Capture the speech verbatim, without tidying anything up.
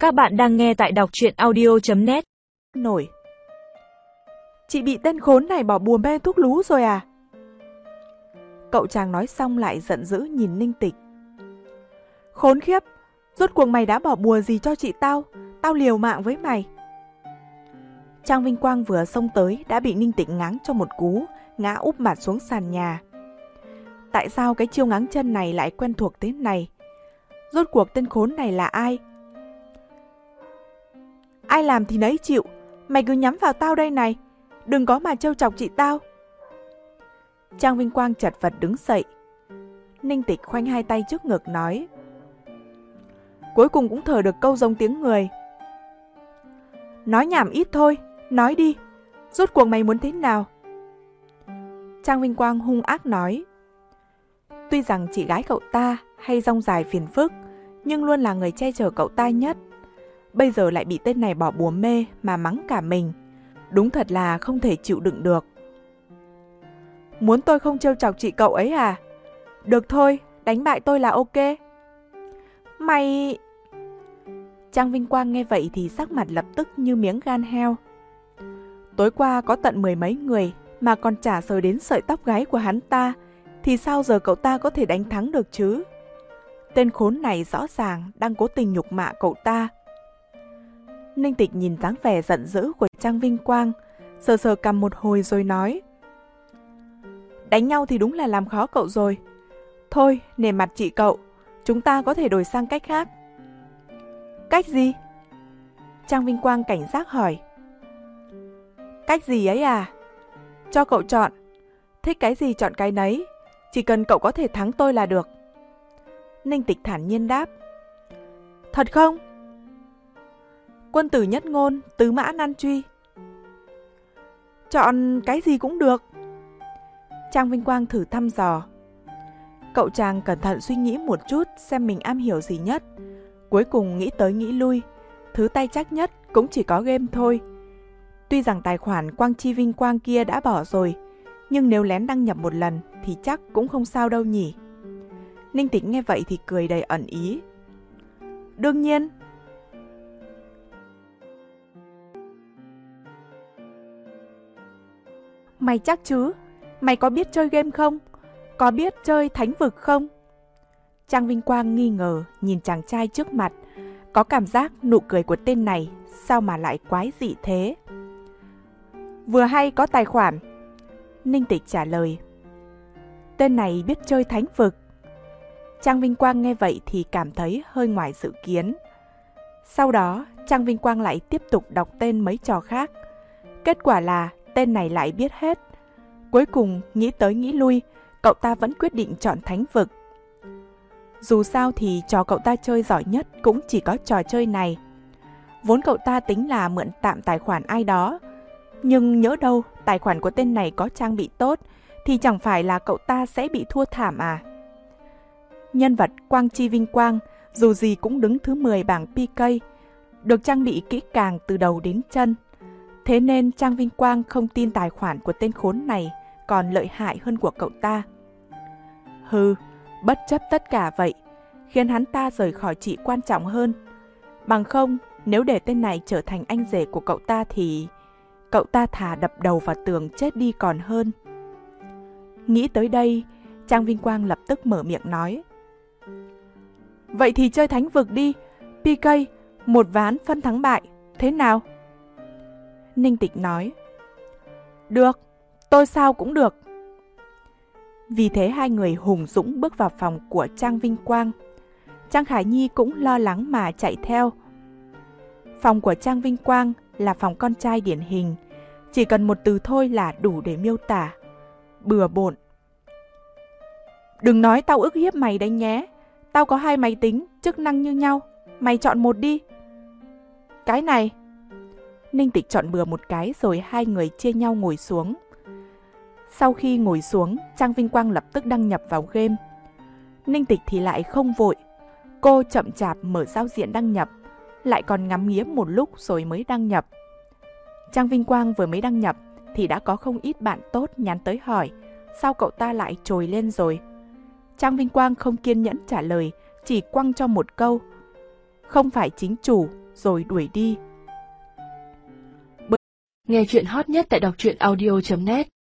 Các bạn đang nghe tại đọc truyện audio chấm net. Nổi. Chị bị tên khốn này bỏ bùa mê thuốc lú rồi à? Cậu chàng nói xong lại giận dữ nhìn Ninh Tịch. Khốn khiếp, rốt cuộc mày đã bỏ bùa gì cho chị tao? Tao liều mạng với mày. Trang Vinh Quang vừa xông tới đã bị Ninh Tịch ngáng cho một cú, ngã úp mặt xuống sàn nhà. Tại sao cái chiêu ngáng chân này lại quen thuộc thế này? Rốt cuộc tên khốn này là ai? Ai làm thì nấy chịu, mày cứ nhắm vào tao đây này, đừng có mà trêu chọc chị tao. Trang Vinh Quang chật vật đứng dậy. Ninh Tịch khoanh hai tay trước ngực nói. Cuối cùng cũng thở được câu giống tiếng người. Nói nhảm ít thôi, nói đi, rốt cuộc mày muốn thế nào? Trang Vinh Quang hung ác nói. Tuy rằng chị gái cậu ta hay rong dài phiền phức, nhưng luôn là người che chở cậu ta nhất. Bây giờ lại bị tên này bỏ bùa mê mà mắng cả mình. Đúng thật là không thể chịu đựng được. Muốn tôi không trêu chọc chị cậu ấy à? Được thôi, đánh bại tôi là ok. Mày... Trang Vinh Quang nghe vậy thì sắc mặt lập tức như miếng gan heo. Tối qua có tận mười mấy người mà còn chả sờ đến sợi tóc gáy của hắn ta, thì sao giờ cậu ta có thể đánh thắng được chứ? Tên khốn này rõ ràng đang cố tình nhục mạ cậu ta. Ninh Tịch nhìn dáng vẻ giận dữ của Trang Vinh Quang, sờ sờ cằm một hồi rồi nói. Đánh nhau thì đúng là làm khó cậu rồi. Thôi, nể mặt chị cậu, chúng ta có thể đổi sang cách khác. Cách gì? Trang Vinh Quang cảnh giác hỏi. Cách gì ấy à? Cho cậu chọn. Thích cái gì chọn cái nấy. Chỉ cần cậu có thể thắng tôi là được. Ninh Tịch thản nhiên đáp. Thật không? Quân tử nhất ngôn, tứ mã nan truy. Chọn cái gì cũng được. Trang Vinh Quang thử thăm dò. Cậu chàng cẩn thận suy nghĩ một chút xem mình am hiểu gì nhất. Cuối cùng nghĩ tới nghĩ lui, thứ tay chắc nhất cũng chỉ có game thôi. Tuy rằng tài khoản Quang Chi Vinh Quang kia đã bỏ rồi, nhưng nếu lén đăng nhập một lần thì chắc cũng không sao đâu nhỉ. Ninh Tịch nghe vậy thì cười đầy ẩn ý. Đương nhiên. Mày chắc chứ? Mày có biết chơi game không? Có biết chơi thánh vực không? Trang Vinh Quang nghi ngờ nhìn chàng trai trước mặt, có cảm giác nụ cười của tên này sao mà lại quái dị thế. Vừa hay có tài khoản. Ninh Tịch trả lời. Tên này biết chơi thánh vực. Trang Vinh Quang nghe vậy thì cảm thấy hơi ngoài dự kiến. Sau đó Trang Vinh Quang lại tiếp tục đọc tên mấy trò khác. Kết quả là tên này lại biết hết. Cuối cùng nghĩ tới nghĩ lui, cậu ta vẫn quyết định chọn thánh vực. Dù sao thì trò cậu ta chơi giỏi nhất cũng chỉ có trò chơi này. Vốn cậu ta tính là mượn tạm tài khoản ai đó, nhưng nhỡ đâu tài khoản của tên này có trang bị tốt thì chẳng phải là cậu ta sẽ bị thua thảm à? Nhân vật Quang Chi Vinh Quang dù gì cũng đứng thứ mười bảng pê ca, được trang bị kỹ càng từ đầu đến chân. Thế nên Trang Vinh Quang không tin tài khoản của tên khốn này còn lợi hại hơn của cậu ta. Hừ, bất chấp tất cả vậy, khiến hắn ta rời khỏi chị quan trọng hơn. Bằng không, nếu để tên này trở thành anh rể của cậu ta thì cậu ta thà đập đầu vào tường chết đi còn hơn. Nghĩ tới đây, Trang Vinh Quang lập tức mở miệng nói. Vậy thì chơi thánh vực đi, pê ca, một ván phân thắng bại, thế nào? Ninh Tịch nói. Được, tôi sao cũng được. Vì thế hai người hùng dũng bước vào phòng của Trang Vinh Quang. Trang Khải Nhi cũng lo lắng mà chạy theo. Phòng của Trang Vinh Quang là phòng con trai điển hình. Chỉ cần một từ thôi là đủ để miêu tả. Bừa bộn. Đừng nói tao ức hiếp mày đấy nhé. Tao có hai máy tính, chức năng như nhau. Mày chọn một đi. Cái này. Ninh Tịch chọn bừa một cái rồi hai người chia nhau ngồi xuống. Sau khi ngồi xuống, Trang Vinh Quang lập tức đăng nhập vào game. Ninh Tịch thì lại không vội. Cô chậm chạp mở giao diện đăng nhập, lại còn ngắm nghía một lúc rồi mới đăng nhập. Trang Vinh Quang vừa mới đăng nhập thì đã có không ít bạn tốt nhắn tới hỏi sao cậu ta lại trồi lên rồi. Trang Vinh Quang không kiên nhẫn trả lời, chỉ quăng cho một câu. không phải chính chủ, rồi đuổi đi. Nghe chuyện hot nhất tại đọc truyện audio chấm net